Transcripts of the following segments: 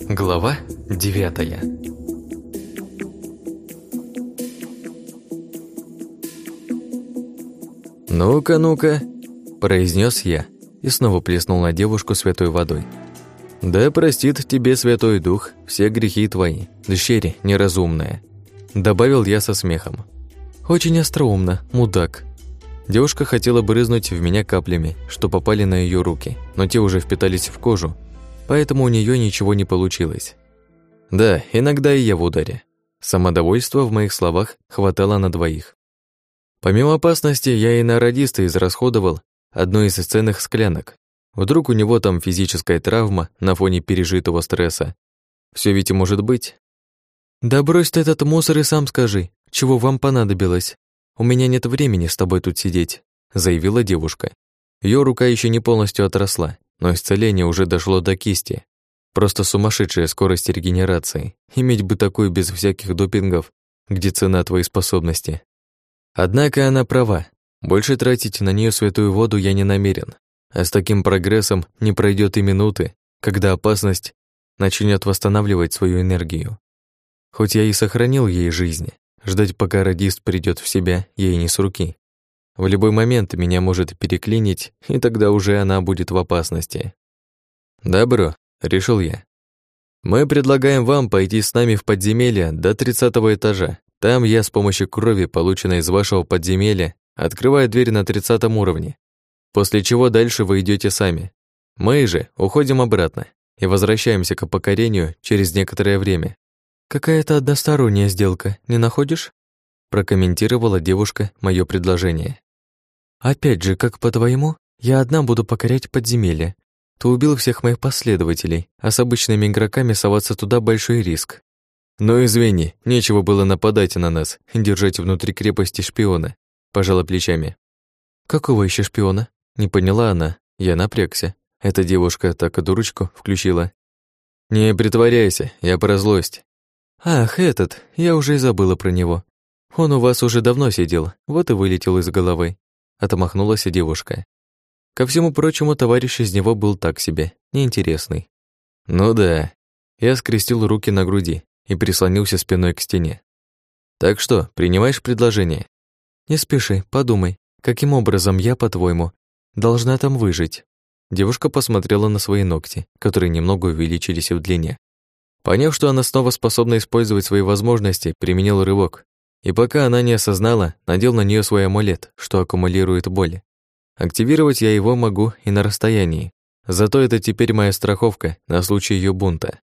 Глава 9. «Ну-ка, ну-ка», – произнес я и снова плеснул на девушку святой водой. «Да простит тебе Святой Дух все грехи твои, дщери неразумная», – добавил я со смехом. «Очень остроумно, мудак». Девушка хотела брызнуть в меня каплями, что попали на ее руки, но те уже впитались в кожу, поэтому у нее ничего не получилось. Да, иногда и я в ударе. Самодовольства в моих словах хватало на двоих. Помимо опасности, я и на радиста израсходовал одну из ценных склянок. Вдруг у него там физическая травма на фоне пережитого стресса. Все ведь и может быть. «Да брось ты этот мусор и сам скажи, чего вам понадобилось. У меня нет времени с тобой тут сидеть», заявила девушка. Ее рука еще не полностью отросла, но исцеление уже дошло до кисти. Просто сумасшедшая скорость регенерации. Иметь бы такую без всяких допингов, где цена твоей способности. Однако она права. Больше тратить на нее святую воду я не намерен. А с таким прогрессом не пройдет и минуты, когда опасность начнет восстанавливать свою энергию. Хоть я и сохранил ей жизнь, ждать, пока радист придет в себя, ей не с руки. В любой момент меня может переклинить, и тогда уже она будет в опасности. «Добро», — решил я. «Мы предлагаем вам пойти с нами в подземелье до 30-го этажа. Там я с помощью крови, полученной из вашего подземелья, открываю дверь на 30-м уровне. После чего дальше вы идете сами. Мы же уходим обратно и возвращаемся к покорению через некоторое время». «Какая-то односторонняя сделка, не находишь?» Прокомментировала девушка мое предложение. «Опять же, как по-твоему, я одна буду покорять подземелье. Ты убил всех моих последователей, а с обычными игроками соваться туда большой риск». «Ну извини, нечего было нападать на нас, держать внутри крепости шпиона», пожала плечами. «Какого еще шпиона?» Не поняла она, я напрягся. Эта девушка так и дурочку включила. «Не притворяйся, я про злость». «Ах, этот, я уже и забыла про него. Он у вас уже давно сидел, вот и вылетел из головы», отмахнулась девушка. Ко всему прочему, товарищ из него был так себе, неинтересный. «Ну да». Я скрестил руки на груди и прислонился спиной к стене. «Так что, принимаешь предложение?» «Не спеши, подумай, каким образом я, по-твоему, должна там выжить?» Девушка посмотрела на свои ногти, которые немного увеличились в длине. Поняв, что она снова способна использовать свои возможности, применил рывок. И пока она не осознала, надел на нее свой амулет, что аккумулирует боль. Активировать я его могу и на расстоянии. Зато это теперь моя страховка на случай ее бунта.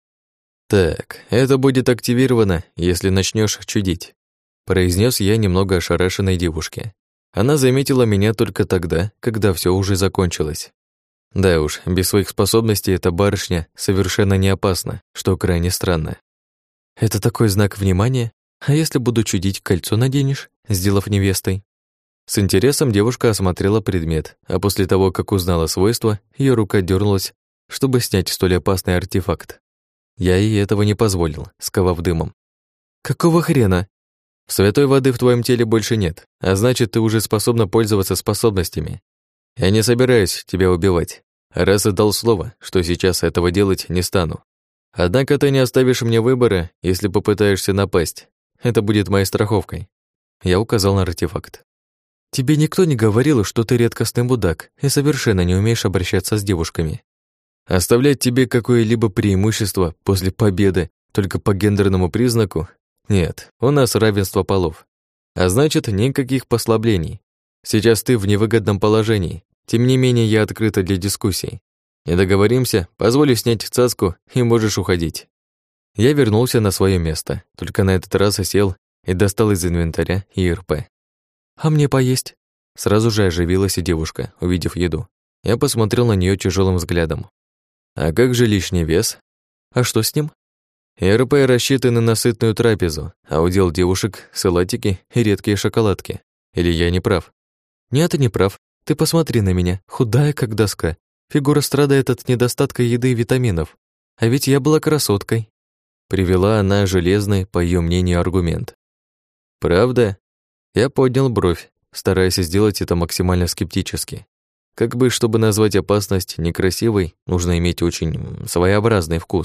«Так, это будет активировано, если начнешь чудить», произнес я немного ошарашенной девушке. Она заметила меня только тогда, когда все уже закончилось. Да уж, без своих способностей эта барышня совершенно не опасна, что крайне странно. «Это такой знак внимания? А если буду чудить, кольцо наденешь, сделав невестой?» С интересом девушка осмотрела предмет, а после того, как узнала свойства, ее рука дернулась, чтобы снять столь опасный артефакт. Я ей этого не позволил, сковав дымом. «Какого хрена?» «Святой воды в твоем теле больше нет, а значит, ты уже способна пользоваться способностями. Я не собираюсь тебя убивать, раз и дал слово, что сейчас этого делать не стану. Однако ты не оставишь мне выбора, если попытаешься напасть. Это будет моей страховкой». Я указал на артефакт. «Тебе никто не говорил, что ты редкостный мудак и совершенно не умеешь обращаться с девушками. Оставлять тебе какое-либо преимущество после победы только по гендерному признаку? Нет, у нас равенство полов. А значит, никаких послаблений. Сейчас ты в невыгодном положении. Тем не менее, я открыта для дискуссий. Не договоримся, позволю снять цацку, и можешь уходить». Я вернулся на свое место, только на этот раз сел и достал из инвентаря ИРП. «А мне поесть?» Сразу же оживилась и девушка, увидев еду. Я посмотрел на нее тяжелым взглядом. «А как же лишний вес? А что с ним?» ИРП рассчитаны на сытную трапезу, а удел девушек — салатики и редкие шоколадки. Или я не прав? «Нет, ты не прав. Ты посмотри на меня, худая как доска. Фигура страдает от недостатка еды и витаминов. А ведь я была красоткой». Привела она железный, по ее мнению, аргумент. «Правда?» Я поднял бровь, стараясь сделать это максимально скептически. Как бы, чтобы назвать опасность некрасивой, нужно иметь очень своеобразный вкус.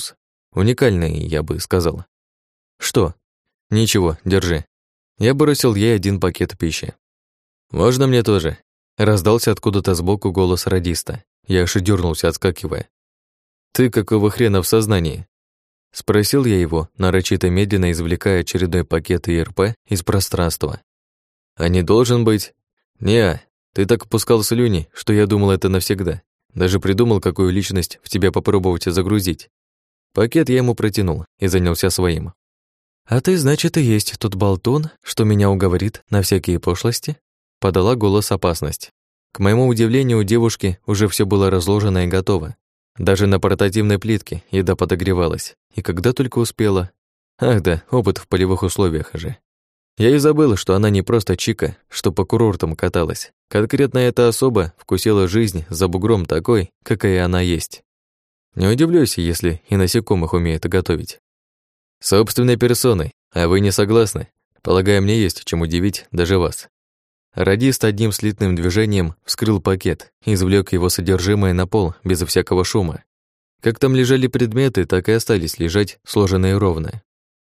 Уникальный, я бы сказал. Что? Ничего, держи. Я бросил ей один пакет пищи. Можно мне тоже? Раздался откуда-то сбоку голос радиста. Я аж и дёрнулся, отскакивая. Ты какого хрена в сознании? Спросил я его, нарочито медленно извлекая очередной пакет ИРП из пространства. А не должен быть? Неа, ты так пускал слюни, что я думал, это навсегда. Даже придумал, какую личность в тебя попробовать загрузить. Пакет я ему протянул и занялся своим. «А ты, значит, и есть тот болтун, что меня уговорит на всякие пошлости?» Подала голос опасность. К моему удивлению, у девушки уже все было разложено и готово. Даже на портативной плитке еда подогревалась. И когда только успела... Ах да, опыт в полевых условиях же. Я и забыла, что она не просто чика, что по курортам каталась. Конкретно эта особа вкусила жизнь за бугром такой, какая она есть. Не удивлюсь, если и насекомых умеет готовить. Собственной персоной, а вы не согласны? Полагаю, мне есть чем удивить даже вас. Радист одним слитным движением вскрыл пакет и извлек его содержимое на пол безо всякого шума. Как там лежали предметы, так и остались лежать, сложенные ровно.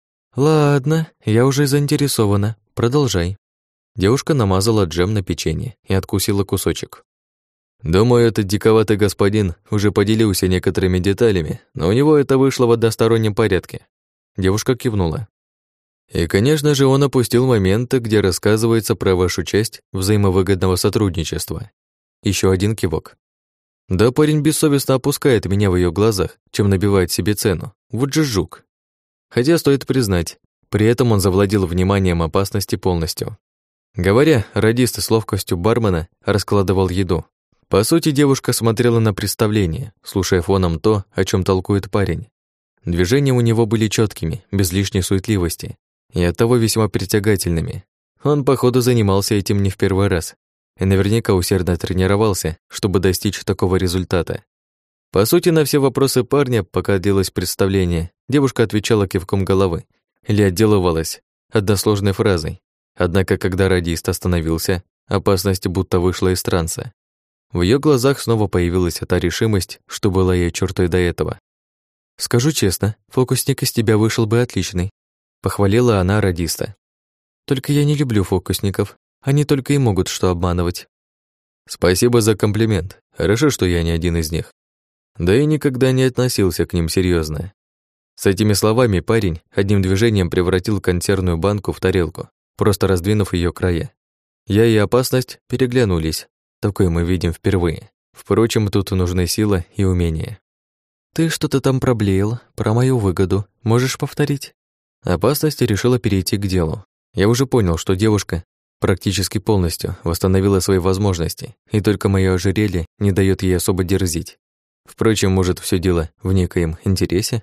«Ладно, я уже заинтересована. Продолжай». Девушка намазала джем на печенье и откусила кусочек. «Думаю, этот диковатый господин уже поделился некоторыми деталями, но у него это вышло в одностороннем порядке». Девушка кивнула. «И, конечно же, он опустил моменты, где рассказывается про вашу часть взаимовыгодного сотрудничества». Еще один кивок. «Да парень бессовестно опускает меня в ее глазах, чем набивает себе цену. Вот же жук». Хотя, стоит признать, при этом он завладел вниманием опасности полностью. Говоря, радист с ловкостью бармена раскладывал еду. По сути, девушка смотрела на представление, слушая фоном то, о чем толкует парень. Движения у него были четкими, без лишней суетливости, и оттого весьма притягательными. Он, походу, занимался этим не в первый раз, и наверняка усердно тренировался, чтобы достичь такого результата. По сути, на все вопросы парня, пока длилось представление, девушка отвечала кивком головы или отделывалась односложной фразой. Однако, когда радист остановился, опасность будто вышла из транса. В ее глазах снова появилась та решимость, что была ей чертой до этого. «Скажу честно, фокусник из тебя вышел бы отличный», — похвалила она радиста. «Только я не люблю фокусников, они только и могут что обманывать». «Спасибо за комплимент, хорошо, что я не один из них. Да и никогда не относился к ним серьезно. С этими словами парень одним движением превратил консервную банку в тарелку, просто раздвинув ее края. Я и опасность переглянулись. Такое мы видим впервые. Впрочем, тут нужны сила и умение. «Ты что-то там проблеял про мою выгоду. Можешь повторить?» Опасность решила перейти к делу. Я уже понял, что девушка практически полностью восстановила свои возможности, и только моё ожерелье не дает ей особо дерзить. Впрочем, может, все дело в некоем интересе?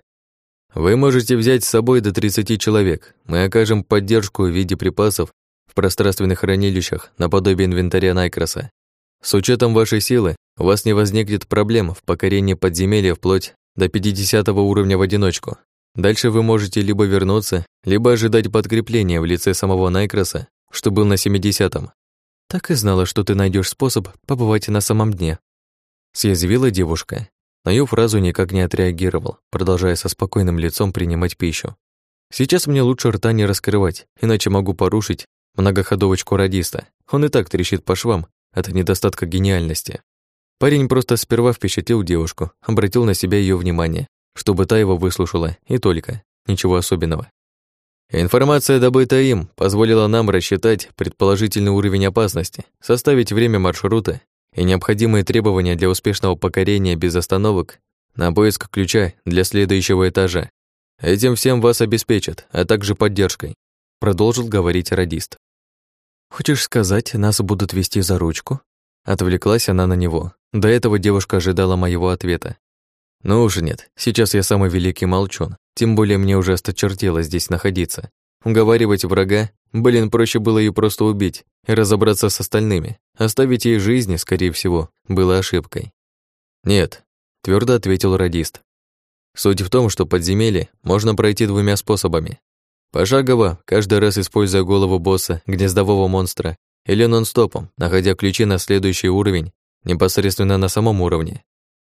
Вы можете взять с собой до 30 человек. Мы окажем поддержку в виде припасов в пространственных хранилищах наподобие инвентаря Найкроса. С учетом вашей силы у вас не возникнет проблем в покорении подземелья вплоть до 50 уровня в одиночку. Дальше вы можете либо вернуться, либо ожидать подкрепления в лице самого Найкроса, что был на 70-м. «Так и знала, что ты найдешь способ побывать на самом дне», съязвила девушка. На её фразу никак не отреагировал, продолжая со спокойным лицом принимать пищу. Сейчас мне лучше рта не раскрывать, иначе могу порушить многоходовочку радиста. Он и так трещит по швам от недостатка гениальности. Парень просто сперва впечатлил девушку, обратил на себя её внимание, чтобы та его выслушала, и только, ничего особенного. Информация, добытая им, позволила нам рассчитать предположительный уровень опасности, составить время маршрута и необходимые требования для успешного покорения без остановок на поиск ключа для следующего этажа. Этим всем вас обеспечат, а также поддержкой, продолжил говорить радист. «Хочешь сказать, нас будут вести за ручку?» Отвлеклась она на него. До этого девушка ожидала моего ответа. Ну уж нет, сейчас я самый великий молчун, тем более мне уже осточертело здесь находиться. Уговаривать врага, проще было ее просто убить и разобраться с остальными. Оставить ей жизни, скорее всего, было ошибкой. «Нет», — твердо ответил радист. «Суть в том, что подземелье можно пройти двумя способами. Пошагово, каждый раз используя голову босса, гнездового монстра, или нон-стопом, находя ключи на следующий уровень, непосредственно на самом уровне.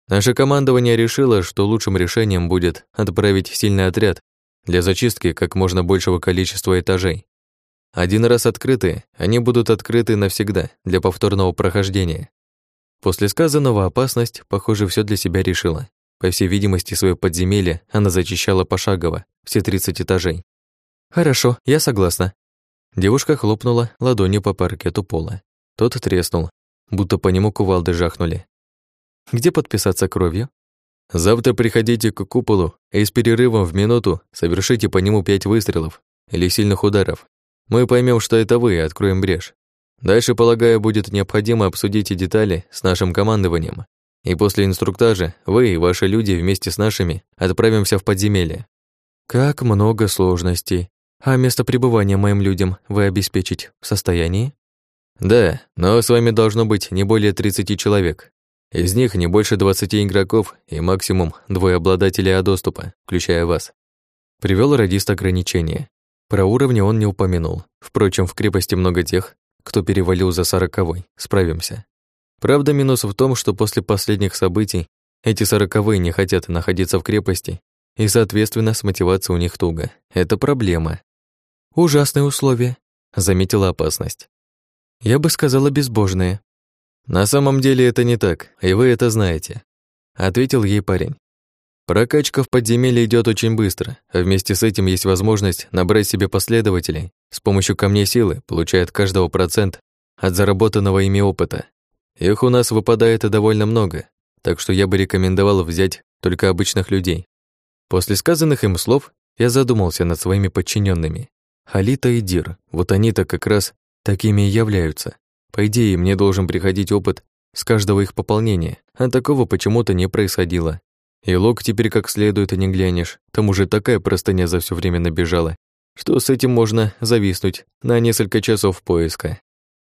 Наше командование решило, что лучшим решением будет отправить сильный отряд для зачистки как можно большего количества этажей. Один раз открытые, они будут открыты навсегда для повторного прохождения. После сказанного опасность, похоже, все для себя решила. По всей видимости, свое подземелье она зачищала пошагово, все 30 этажей. «Хорошо, я согласна». Девушка хлопнула ладонью по паркету пола. Тот треснул, будто по нему кувалды жахнули. «Где подписаться кровью?» «Завтра приходите к куполу и с перерывом в минуту совершите по нему 5 выстрелов или сильных ударов. Мы поймем, что это вы, и откроем брешь. Дальше, полагаю, будет необходимо обсудить детали с нашим командованием. И после инструктажа вы и ваши люди вместе с нашими отправимся в подземелье». «Как много сложностей. А место пребывания моим людям вы обеспечить в состоянии?» «Да, но с вами должно быть не более 30 человек. Из них не больше 20 игроков и максимум 2 обладателей доступа, включая вас». Привёл радист ограничения. Про уровни он не упомянул. Впрочем, в крепости много тех, кто перевалил за 40-й. Справимся. Правда, минус в том, что после последних событий эти 40-е не хотят находиться в крепости, и, соответственно, с мотивацией у них туго. Это проблема. «Ужасные условия», — заметила опасность. «Я бы сказала, безбожные». «На самом деле это не так, и вы это знаете», — ответил ей парень. «Прокачка в подземелье идет очень быстро, а вместе с этим есть возможность набрать себе последователей с помощью камней силы, получая от каждого процент от заработанного ими опыта. Их у нас выпадает довольно много, так что я бы рекомендовал взять только обычных людей». После сказанных им слов я задумался над своими подчиненными. Халита и Дир, вот они-то как раз такими и являются. По идее, мне должен приходить опыт с каждого их пополнения, а такого почему-то не происходило. И лог теперь как следует и не глянешь, там уже такая простыня за все время набежала, что с этим можно зависнуть на несколько часов поиска.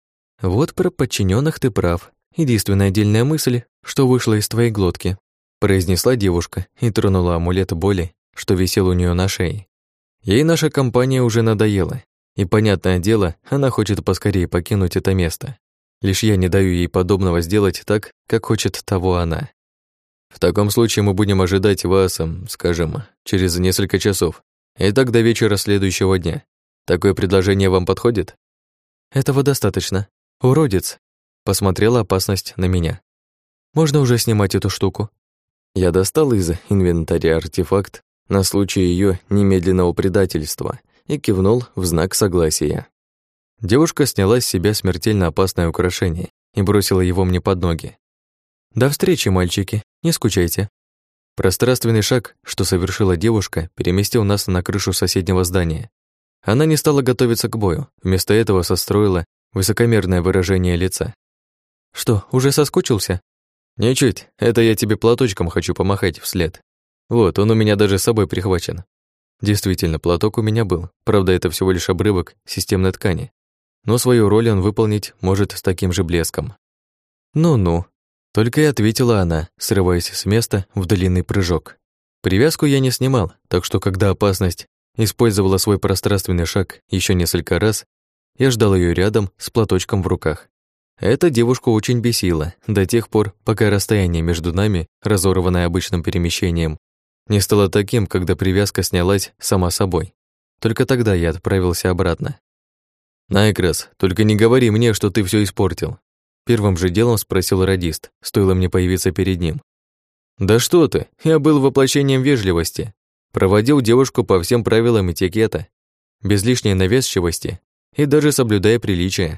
«Вот про подчиненных ты прав. Единственная отдельная мысль, что вышла из твоей глотки», произнесла девушка и тронула амулет боли, что висел у нее на шее. Ей наша компания уже надоела, и, понятное дело, она хочет поскорее покинуть это место. Лишь я не даю ей подобного сделать так, как хочет того она. «В таком случае мы будем ожидать вас, скажем, через несколько часов, и так до вечера следующего дня. Такое предложение вам подходит?» «Этого достаточно. Уродец!» Посмотрела опасность на меня. «Можно уже снимать эту штуку?» Я достал из инвентаря артефакт на случай ее немедленного предательства и кивнул в знак согласия. Девушка сняла с себя смертельно опасное украшение и бросила его мне под ноги. «До встречи, мальчики, не скучайте». Пространственный шаг, что совершила девушка, переместил нас на крышу соседнего здания. Она не стала готовиться к бою, вместо этого состроила высокомерное выражение лица. «Что, уже соскучился?» «Ничуть, это я тебе платочком хочу помахать вслед. Вот, он у меня даже с собой прихвачен». Действительно, платок у меня был, правда, это всего лишь обрывок системной ткани. Но свою роль он выполнить может с таким же блеском. «Ну-ну», — только и ответила она, срываясь с места в длинный прыжок. Привязку я не снимал, так что когда опасность использовала свой пространственный шаг еще несколько раз, я ждал ее рядом с платочком в руках. Эта девушку очень бесила до тех пор, пока расстояние между нами, разорванное обычным перемещением, не стало таким, когда привязка снялась сама собой. Только тогда я отправился обратно. «Найкрас, только не говори мне, что ты все испортил», первым же делом спросил радист, стоило мне появиться перед ним. «Да что ты, я был воплощением вежливости, проводил девушку по всем правилам этикета, без лишней навязчивости и даже соблюдая приличия».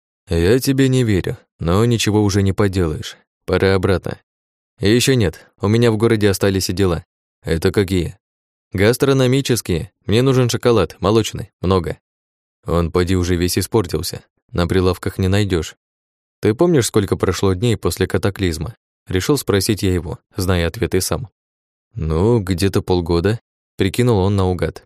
«Я тебе не верю, но ничего уже не поделаешь. Пора обратно. И еще нет, у меня в городе остались дела. Это какие?» «Гастрономические. Мне нужен шоколад, молочный, много. Он, поди, уже весь испортился. На прилавках не найдешь. Ты помнишь, сколько прошло дней после катаклизма?» Решил спросить я его, зная ответ и сам. «Ну, где-то полгода», — прикинул он наугад.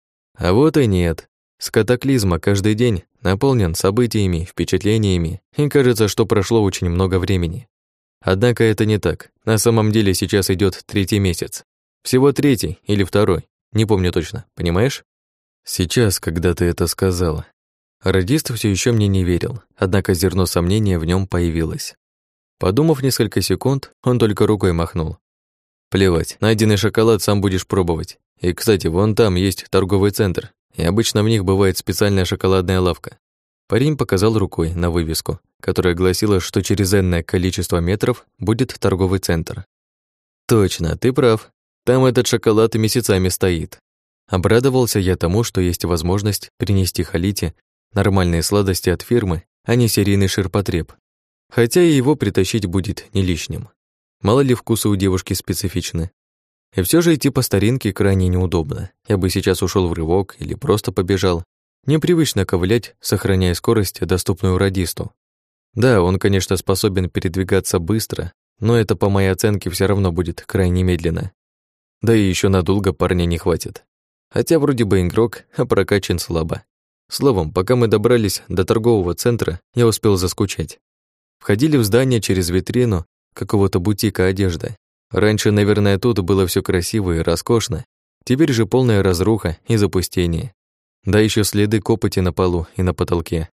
А вот и нет. С катаклизма каждый день наполнен событиями, впечатлениями, и кажется, что прошло очень много времени. Однако это не так. На самом деле сейчас идет 3-й месяц. Всего 3-й или 2-й, не помню точно, понимаешь? Сейчас, когда ты это сказала. Радист все еще мне не верил, однако зерно сомнения в нем появилось. Подумав несколько секунд, он только рукой махнул. Плевать, найденный шоколад сам будешь пробовать. И, кстати, вон там есть торговый центр, и обычно в них бывает специальная шоколадная лавка. Парень показал рукой на вывеску, которая гласила, что через энное количество метров будет торговый центр. Точно, ты прав. Там этот шоколад и месяцами стоит. Обрадовался я тому, что есть возможность принести Халите нормальные сладости от фирмы, а не серийный ширпотреб. Хотя и его притащить будет не лишним. Мало ли вкусы у девушки специфичны. И все же идти по старинке крайне неудобно. Я бы сейчас ушел в рывок или просто побежал. Непривычно ковылять, сохраняя скорость, доступную радисту. Да, он, конечно, способен передвигаться быстро, но это, по моей оценке, все равно будет крайне медленно. Да и еще надолго парня не хватит. Хотя вроде бы игрок, а прокачан слабо. Словом, пока мы добрались до торгового центра, я успел заскучать. Входили в здание через витрину какого-то бутика одежды. Раньше, наверное, тут было все красиво и роскошно. Теперь же полная разруха и запустение. Да еще следы копоти на полу и на потолке.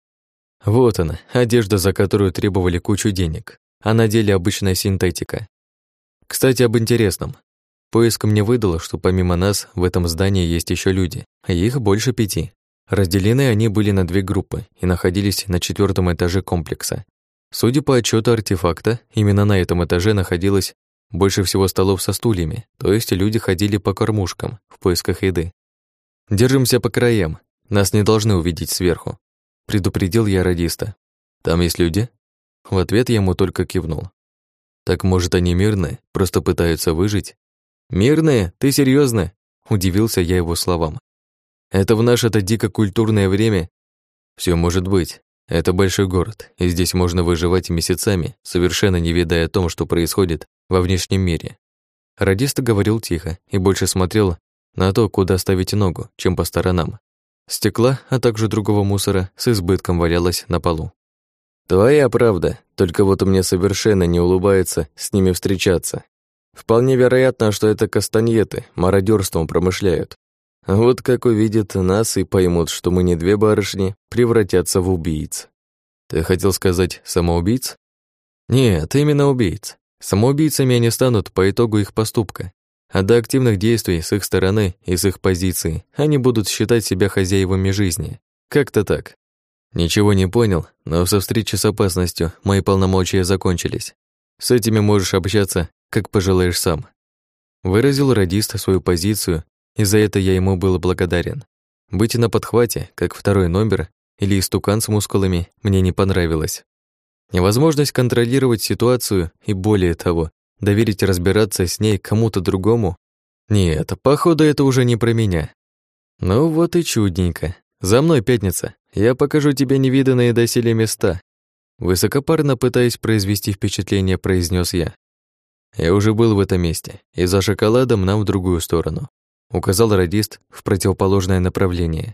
Вот она, одежда, за которую требовали кучу денег, а на деле обычная синтетика. Кстати, об интересном. Поиск мне выдало, что помимо нас в этом здании есть еще люди, а их больше 5. Разделены они были на 2 группы и находились на 4-м этаже комплекса. Судя по отчету артефакта, именно на этом этаже находилось больше всего столов со стульями, то есть люди ходили по кормушкам в поисках еды. «Держимся по краям, нас не должны увидеть сверху», предупредил я радиста. «Там есть люди?» В ответ я ему только кивнул. «Так, может, они мирные, просто пытаются выжить?» «Мирные? Ты серьезно? Удивился я его словам. «Это в наше-то дико культурное время?» Все может быть. Это большой город, и здесь можно выживать месяцами, совершенно не ведая о том, что происходит во внешнем мире». Радист говорил тихо и больше смотрел на то, куда ставить ногу, чем по сторонам. Стекла, а также другого мусора с избытком валялось на полу. «Твоя правда, только вот мне совершенно не улыбается с ними встречаться. Вполне вероятно, что это кастаньеты мародерством промышляют. Вот как увидят нас и поймут, что мы не 2 барышни, превратятся в убийц». «Ты хотел сказать самоубийц?» «Нет, именно убийц. Самоубийцами они станут по итогу их поступка. А до активных действий с их стороны и с их позиции они будут считать себя хозяевами жизни. Как-то так». «Ничего не понял, но со встречи с опасностью мои полномочия закончились. С этими можешь общаться, как пожелаешь сам». Выразил радист свою позицию, и за это я ему был благодарен. Быть на подхвате, как 2-й номер или истукан с мускулами, мне не понравилось. Невозможность контролировать ситуацию и, более того, доверить разбираться с ней кому-то другому? Нет, походу, это уже не про меня. Ну вот и чудненько. За мной, пятница. Я покажу тебе невиданные доселе места. Высокопарно пытаясь произвести впечатление, произнес я. Я уже был в этом месте, и за шоколадом нам в другую сторону. Указал радист в противоположное направление.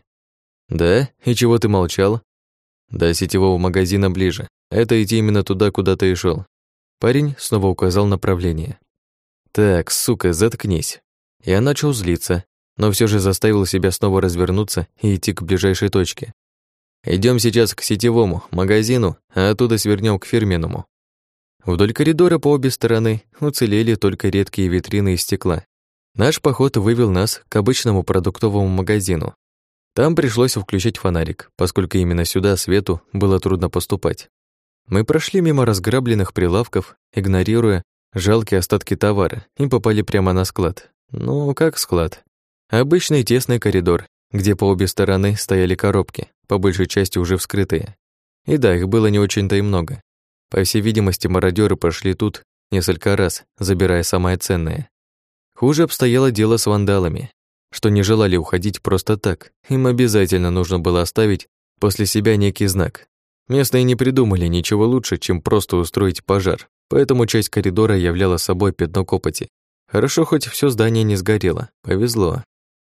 Да? И чего ты молчал? До сетевого магазина ближе. Это идти именно туда, куда ты и шел. Парень снова указал направление. Так, сука, заткнись. Я начал злиться, но все же заставил себя снова развернуться и идти к ближайшей точке. Идем сейчас к сетевому магазину, а оттуда свернем к фирменному. Вдоль коридора по обе стороны уцелели только редкие витрины из стекла. Наш поход вывел нас к обычному продуктовому магазину. Там пришлось включить фонарик, поскольку именно сюда свету было трудно поступать. Мы прошли мимо разграбленных прилавков, игнорируя жалкие остатки товара, и попали прямо на склад. Ну, как склад? Обычный тесный коридор, где по обе стороны стояли коробки, по большей части уже вскрытые. И да, их было не очень-то и много. По всей видимости, мародеры прошли тут несколько раз, забирая самое ценное. Хуже обстояло дело с вандалами, что не желали уходить просто так. Им обязательно нужно было оставить после себя некий знак. Местные не придумали ничего лучше, чем просто устроить пожар, поэтому часть коридора являла собой пятно копоти. Хорошо, хоть все здание не сгорело, повезло.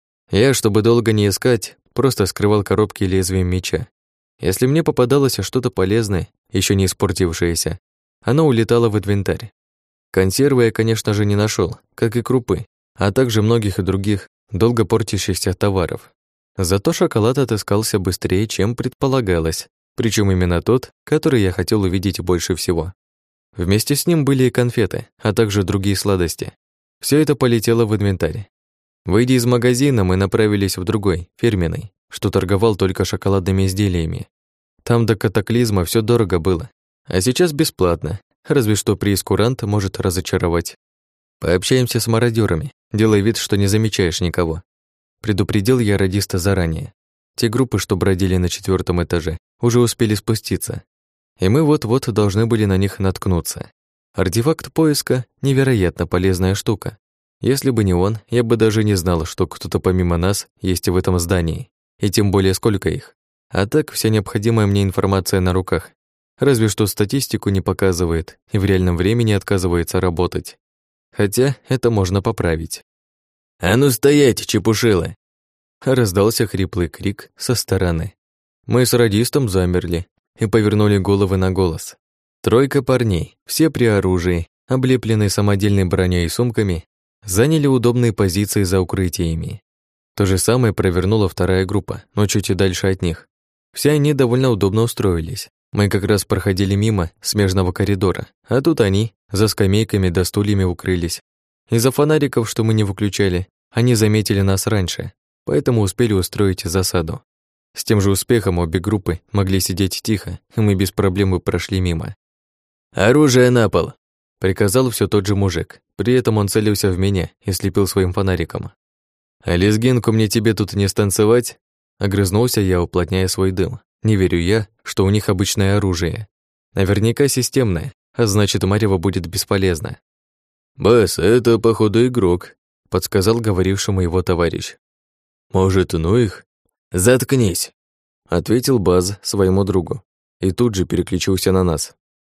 Я, чтобы долго не искать, просто скрывал коробки лезвием меча. Если мне попадалось что-то полезное, еще не испортившееся, оно улетало в инвентарь. Консервы я, конечно же, не нашел, как и крупы, а также многих и других долго портящихся товаров. Зато шоколад отыскался быстрее, чем предполагалось, причем именно тот, который я хотел увидеть больше всего. Вместе с ним были и конфеты, а также другие сладости. Все это полетело в инвентарь. Выйдя из магазина, мы направились в другой, фирменный, что торговал только шоколадными изделиями. Там до катаклизма все дорого было, а сейчас бесплатно, разве что прейскурант может разочаровать. Пообщаемся с мародерами, делай вид, что не замечаешь никого. Предупредил я радиста заранее. Те группы, что бродили на 4 этаже, уже успели спуститься, и мы вот-вот должны были на них наткнуться. Артефакт поиска — невероятно полезная штука. Если бы не он, я бы даже не знал, что кто-то помимо нас есть в этом здании, и тем более сколько их. А так вся необходимая мне информация на руках. Разве что статистику не показывает и в реальном времени отказывается работать. Хотя это можно поправить. «А ну стоять, чепушилы!» Раздался хриплый крик со стороны. Мы с радистом замерли и повернули головы на голос. 3 парней, все при оружии, облепленные самодельной броней и сумками, заняли удобные позиции за укрытиями. То же самое провернула 2 группа, но чуть и дальше от них. Все они довольно удобно устроились. Мы как раз проходили мимо смежного коридора, а тут они за скамейками да стульями укрылись. Из-за фонариков, что мы не выключали, они заметили нас раньше, поэтому успели устроить засаду. С тем же успехом обе группы могли сидеть тихо, и мы без проблем прошли мимо. «Оружие на пол!» — приказал все тот же мужик. При этом он целился в меня и слепил своим фонариком. «А лезгинку мне тебе тут не станцевать?» Огрызнулся я, уплотняя свой дым. Не верю я, что у них обычное оружие. Наверняка системное, а значит, марево будет бесполезно. «Босс, это, походу, игрок», — подсказал говорившему его товарищ. «Может, ну их?» «Заткнись», — ответил Баз своему другу и тут же переключился на нас.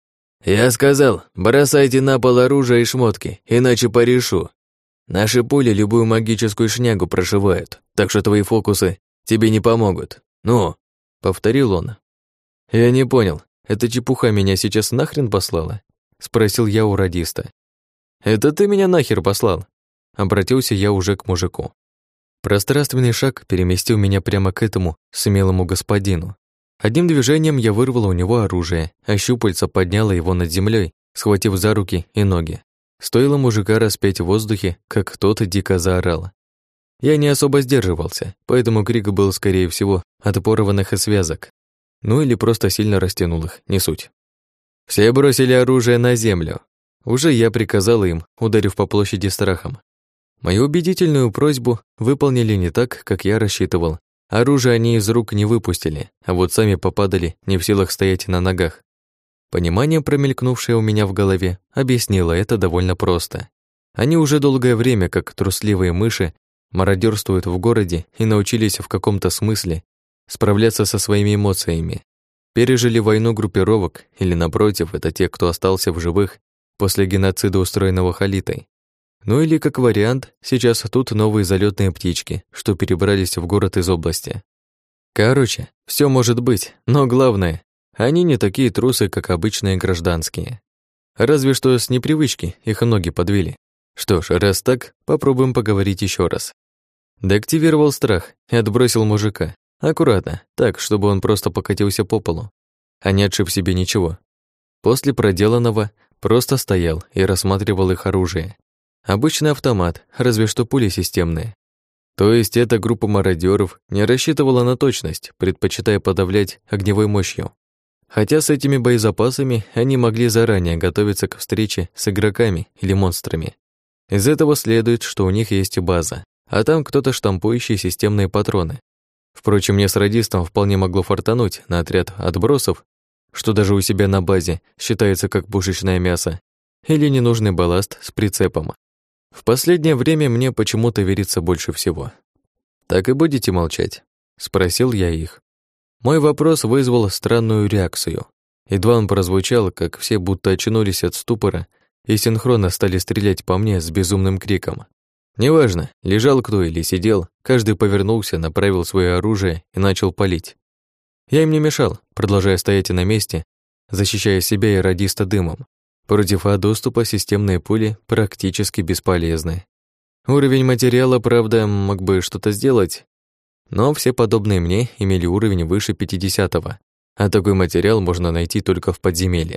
«Я сказал, бросайте на пол оружие и шмотки, иначе порешу. Наши пули любую магическую шнягу прошивают, так что твои фокусы тебе не помогут. Ну», — повторил он. «Я не понял, эта чепуха меня сейчас нахрен послала?» — спросил я у радиста. «Это ты меня нахер послал?» — обратился я уже к мужику. Пространственный шаг переместил меня прямо к этому смелому господину. Одним движением я вырвала у него оружие, а щупальца подняла его над землей, схватив за руки и ноги. Стоило мужика распять в воздухе, как кто-то дико заорал. Я не особо сдерживался, поэтому крик был, скорее всего, от порванных связок. Ну или просто сильно растянул их, не суть. Все бросили оружие на землю. Уже я приказал им, ударив по площади страхом. Мою убедительную просьбу выполнили не так, как я рассчитывал. Оружие они из рук не выпустили, а вот сами попадали, не в силах стоять на ногах. Понимание, промелькнувшее у меня в голове, объяснило это довольно просто. Они уже долгое время, как трусливые мыши, мародерствуют в городе и научились в каком-то смысле справляться со своими эмоциями. Пережили войну группировок, или, напротив, это те, кто остался в живых после геноцида, устроенного Халитой. Ну или, как вариант, сейчас тут новые залетные птички, что перебрались в город из области. Короче, все может быть, но главное, они не такие трусы, как обычные гражданские. Разве что с непривычки их ноги подвели. Что ж, раз так, попробуем поговорить еще раз. Деактивировал страх и отбросил мужика. Аккуратно, так, чтобы он просто покатился по полу, а не отшиб себе ничего. После проделанного просто стоял и рассматривал их оружие. Обычный автомат, разве что пули системные. То есть эта группа мародеров не рассчитывала на точность, предпочитая подавлять огневой мощью. Хотя с этими боезапасами они могли заранее готовиться к встрече с игроками или монстрами. Из этого следует, что у них есть и база, а там кто-то штампующий системные патроны. Впрочем, мне с радистом вполне могло фартануть на отряд отбросов, что даже у себя на базе считается как пушечное мясо, или ненужный балласт с прицепом. В последнее время мне почему-то верится больше всего. «Так и будете молчать?» — спросил я их. Мой вопрос вызвал странную реакцию. Едва он прозвучал, как все будто очнулись от ступора и синхронно стали стрелять по мне с безумным криком. Неважно, лежал кто или сидел, каждый повернулся, направил свое оружие и начал палить. Я им не мешал, продолжая стоять на месте, защищая себя и радиста дымом. Против доступа системные пули практически бесполезны. Уровень материала, правда, мог бы что-то сделать, но все подобные мне имели уровень выше 50-го, а такой материал можно найти только в подземелье.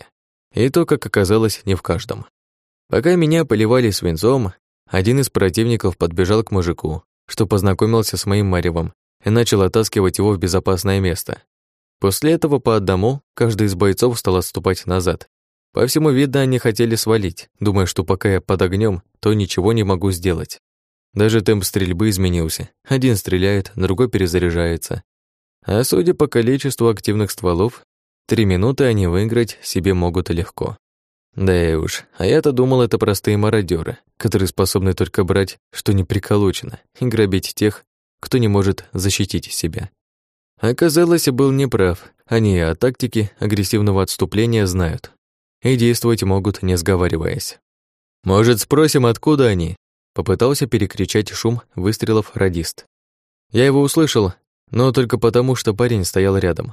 И то, как оказалось, не в каждом. Пока меня поливали свинцом, один из противников подбежал к мужику, что познакомился с моим маревом, и начал оттаскивать его в безопасное место. После этого по одному каждый из бойцов стал отступать назад. По всему видно, они хотели свалить, думая, что пока я под огнем, то ничего не могу сделать. Даже темп стрельбы изменился. Один стреляет, другой перезаряжается. А судя по количеству активных стволов, 3 минуты они выиграть себе могут легко. Да и уж, а я-то думал, это простые мародеры, которые способны только брать, что не приколочено, и грабить тех, кто не может защитить себя. Оказалось, был неправ. Они о тактике агрессивного отступления знают. И действовать могут, не сговариваясь. «Может, спросим, откуда они?» Попытался перекричать шум выстрелов радист. Я его услышал, но только потому, что парень стоял рядом.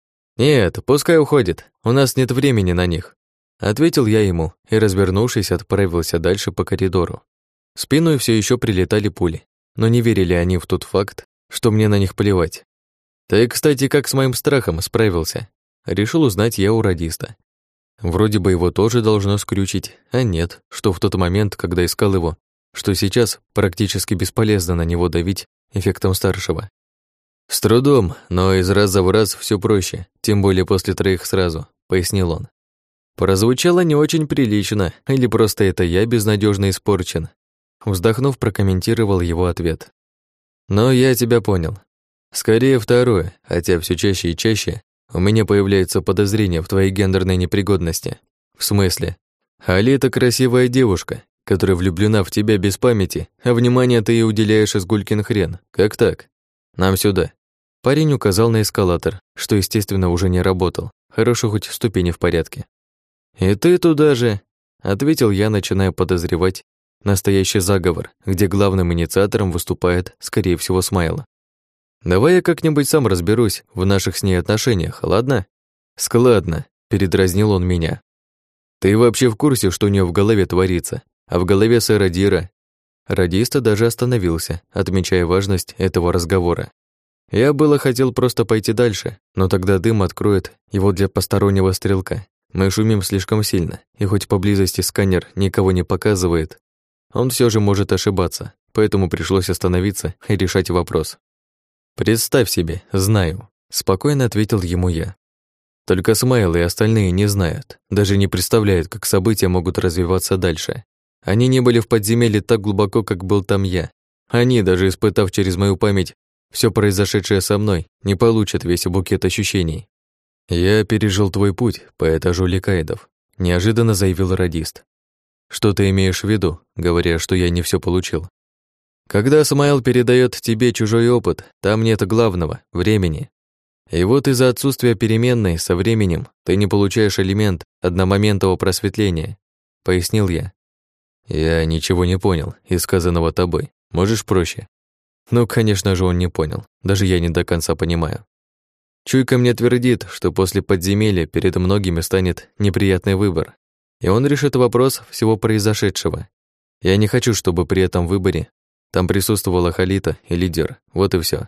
«Нет, пускай уходит, у нас нет времени на них», ответил я ему и, развернувшись, отправился дальше по коридору. В спину все еще прилетали пули, но не верили они в тот факт, что мне на них плевать. «Ты, кстати, как с моим страхом справился?» Решил узнать я у радиста. Вроде бы его тоже должно скрючить, а нет, что в тот момент, когда искал его, что сейчас практически бесполезно на него давить эффектом старшего. «С трудом, но из раза в раз все проще, тем более после 3 сразу», — пояснил он. Прозвучало не очень прилично, или просто это я безнадежно испорчен. Вздохнув, прокомментировал его ответ. «Но я тебя понял. Скорее второе, хотя все чаще и чаще у меня появляются подозрения в твоей гендерной непригодности. В смысле? Али-то красивая девушка, которая влюблена в тебя без памяти, а внимание ты ей уделяешь из гулькин хрен. Как так? Нам сюда». Парень указал на эскалатор, что, естественно, уже не работал. Хорошо, хоть ступени в порядке. «И ты туда же», — ответил я, начиная подозревать настоящий заговор, где главным инициатором выступает, скорее всего, Смайл. «Давай я как-нибудь сам разберусь в наших с ней отношениях, ладно?» «Складно», — передразнил он меня. «Ты вообще в курсе, что у нее в голове творится? А в голове сэра Дира?» Радиста даже остановился, отмечая важность этого разговора. Я было хотел просто пойти дальше, но тогда дым откроет его для постороннего стрелка. Мы шумим слишком сильно, и хоть поблизости сканер никого не показывает, он все же может ошибаться, поэтому пришлось остановиться и решать вопрос. «Представь себе, знаю», — спокойно ответил ему я. Только Смайл и остальные не знают, даже не представляют, как события могут развиваться дальше. Они не были в подземелье так глубоко, как был там я. Они, даже испытав через мою память все произошедшее со мной, не получат весь букет ощущений. «Я пережил твой путь по этажу Ликаидов», — неожиданно заявил радист. «Что ты имеешь в виду, говоря, что я не все получил?» «Когда Смайл передает тебе чужой опыт, там нет главного — времени. И вот из-за отсутствия переменной со временем ты не получаешь элемент одномоментного просветления», — пояснил я. «Я ничего не понял из сказанного тобой. Можешь проще?» Ну, конечно же, он не понял. Даже я не до конца понимаю. Чуйка мне твердит, что после подземелья перед многими станет неприятный выбор, и он решит вопрос всего произошедшего. Я не хочу, чтобы при этом выборе там присутствовала Халита и лидер. Вот и все.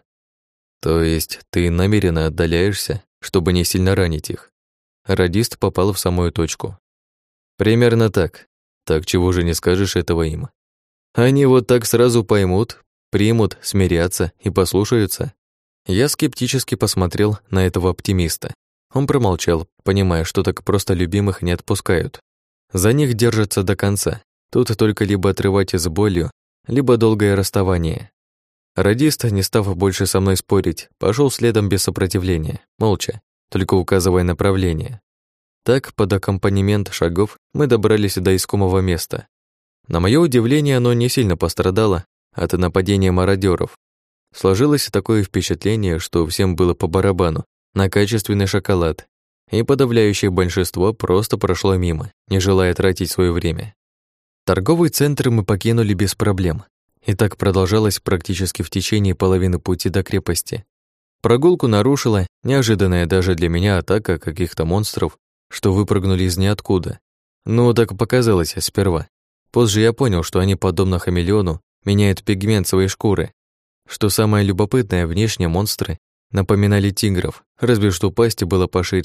То есть ты намеренно отдаляешься, чтобы не сильно ранить их? Радист попал в самую точку. Примерно так. Так чего же не скажешь этого им? Они вот так сразу поймут, примут, смирятся и послушаются. Я скептически посмотрел на этого оптимиста. Он промолчал, понимая, что так просто любимых не отпускают. За них держатся до конца. Тут только либо отрывать с болью, либо долгое расставание. Радист, не став больше со мной спорить, пошел следом без сопротивления, молча, только указывая направление. Так, под аккомпанемент шагов, мы добрались до искомого места. На мое удивление, оно не сильно пострадало от нападения мародеров. Сложилось такое впечатление, что всем было по барабану на качественный шоколад, и подавляющее большинство просто прошло мимо, не желая тратить свое время. Торговый центр мы покинули без проблем, и так продолжалось практически в течение половины пути до крепости. Прогулку нарушила неожиданная даже для меня атака каких-то монстров, что выпрыгнули из ниоткуда. Ну, так показалось сперва. Позже я понял, что они, подобно хамелеону, меняют пигмент своей шкуры. Что самое любопытное, внешне монстры напоминали тигров, разве что пасти было пошире,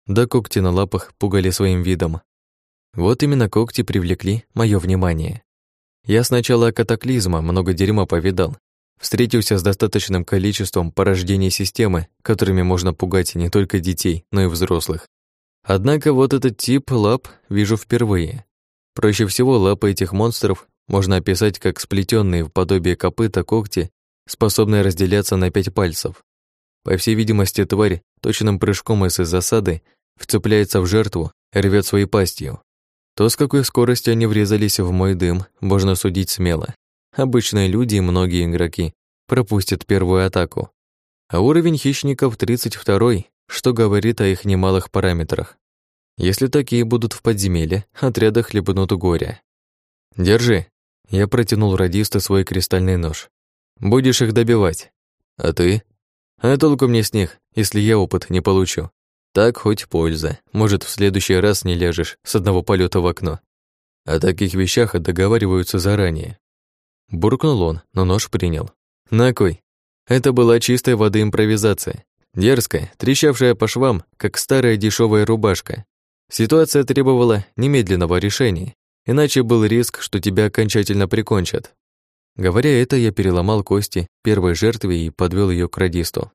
да когти на лапах пугали своим видом. Вот именно когти привлекли моё внимание. Я с начала катаклизма много дерьма повидал. Встретился с достаточным количеством порождений системы, которыми можно пугать не только детей, но и взрослых. Однако вот этот тип лап вижу впервые. Проще всего лапы этих монстров можно описать как сплетенные в подобие копыта когти, способные разделяться на 5 пальцев. По всей видимости, тварь точным прыжком из засады вцепляется в жертву и рвёт своей пастью. То, с какой скоростью они врезались в мой дым, можно судить смело. Обычные люди и многие игроки пропустят первую атаку. А уровень хищников 32-й, что говорит о их немалых параметрах. Если такие будут в подземелье, отряды хлебнут горя. «Держи!» Я протянул радисту свой кристальный нож. «Будешь их добивать. А ты?» «А толку мне с них, если я опыт не получу. Так хоть польза. Может, в следующий раз не ляжешь с одного полета в окно. О таких вещах договариваются заранее». Буркнул он, но нож принял. «На кой?» Это была чистой воды импровизация. Дерзкая, трещавшая по швам, как старая дешевая рубашка. Ситуация требовала немедленного решения, иначе был риск, что тебя окончательно прикончат. Говоря это, я переломал кости первой жертве и подвел ее к радисту.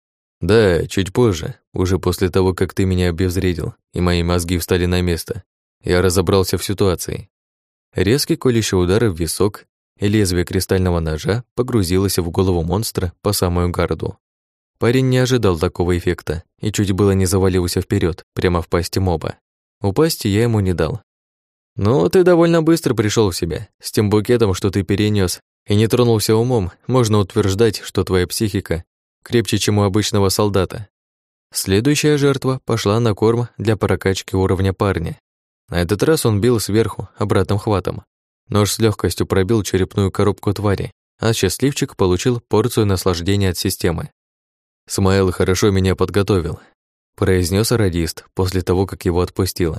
«Да, чуть позже, уже после того, как ты меня обезвредил, и мои мозги встали на место, я разобрался в ситуации». Резкий колющий удар в висок, и лезвие кристального ножа погрузилось в голову монстра по самую гарду. Парень не ожидал такого эффекта и чуть было не завалился вперед, прямо в пасть моба. Упасть я ему не дал. «Ну, ты довольно быстро пришел в себя. С тем букетом, что ты перенес и не тронулся умом, можно утверждать, что твоя психика крепче, чем у обычного солдата». Следующая жертва пошла на корм для прокачки уровня парня. На этот раз он бил сверху, обратным хватом. Нож с легкостью пробил черепную коробку твари, а счастливчик получил порцию наслаждения от системы. «Смайл хорошо меня подготовил», — произнес радист после того, как его отпустило.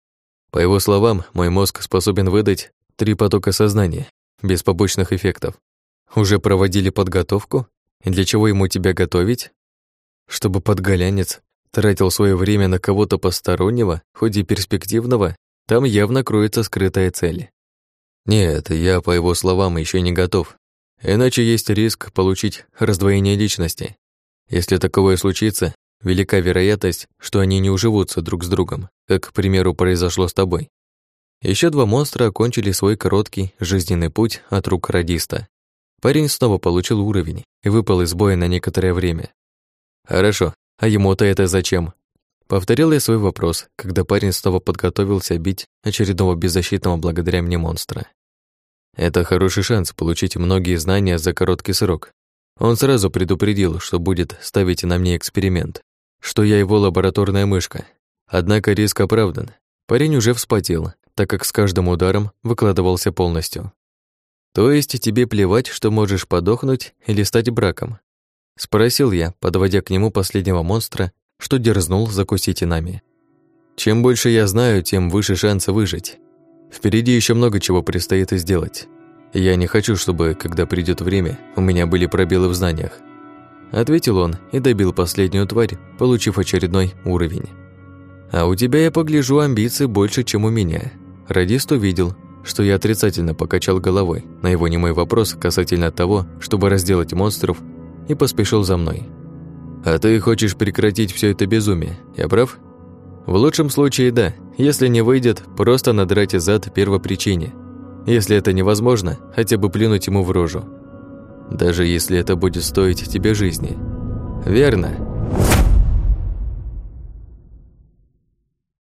По его словам, мой мозг способен выдать 3 потока сознания, без побочных эффектов. Уже проводили подготовку? И для чего ему тебя готовить? Чтобы подголянец тратил свое время на кого-то постороннего, хоть и перспективного, там явно кроется скрытая цель. Нет, я, по его словам, еще не готов. Иначе есть риск получить раздвоение личности. Если таковое случится, велика вероятность, что они не уживутся друг с другом, как, к примеру, произошло с тобой. Еще 2 монстра окончили свой короткий жизненный путь от рук радиста. Парень снова получил уровень и выпал из боя на некоторое время. «Хорошо, а ему-то это зачем?» Повторил я свой вопрос, когда парень снова подготовился бить очередного беззащитного благодаря мне монстра. Это хороший шанс получить многие знания за короткий срок. Он сразу предупредил, что будет ставить на мне эксперимент, что я его лабораторная мышка. Однако риск оправдан. Парень уже вспотел, так как с каждым ударом выкладывался полностью. «То есть тебе плевать, что можешь подохнуть или стать браком?» Спросил я, подводя к нему последнего монстра, что дерзнул закусить и нами. «Чем больше я знаю, тем выше шансы выжить. Впереди еще много чего предстоит сделать. Я не хочу, чтобы, когда придет время, у меня были пробелы в знаниях». Ответил он и добил последнюю тварь, получив очередной уровень. «А у тебя, я погляжу, амбиций больше, чем у меня». Радист увидел, что я отрицательно покачал головой на его немой вопрос касательно того, чтобы разделать монстров, и поспешил за мной. «А ты хочешь прекратить все это безумие, я прав?» «В лучшем случае да, если не выйдет, просто надрать зад первопричине. Если это невозможно, хотя бы плюнуть ему в рожу. Даже если это будет стоить тебе жизни». «Верно.